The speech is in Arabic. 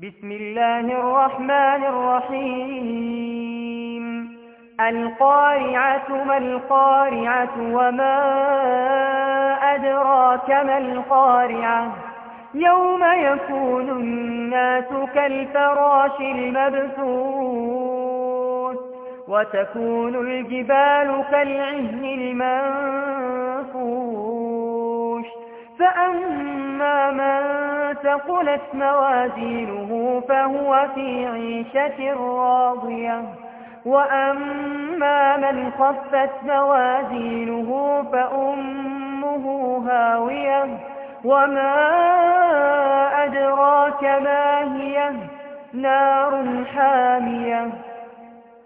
بسم الله الرحمن الرحيم القارعة ما القارعة وما أدراك ما القارعة يوم يكون الناس كالفراش المبثوث وتكون الجبال كالعهن المنفوش فأما من ثقلت موازينه فهو في عيشة راضية وأما من خفت موازينه فأمه هاوية وما أدراك ما هي نار حامية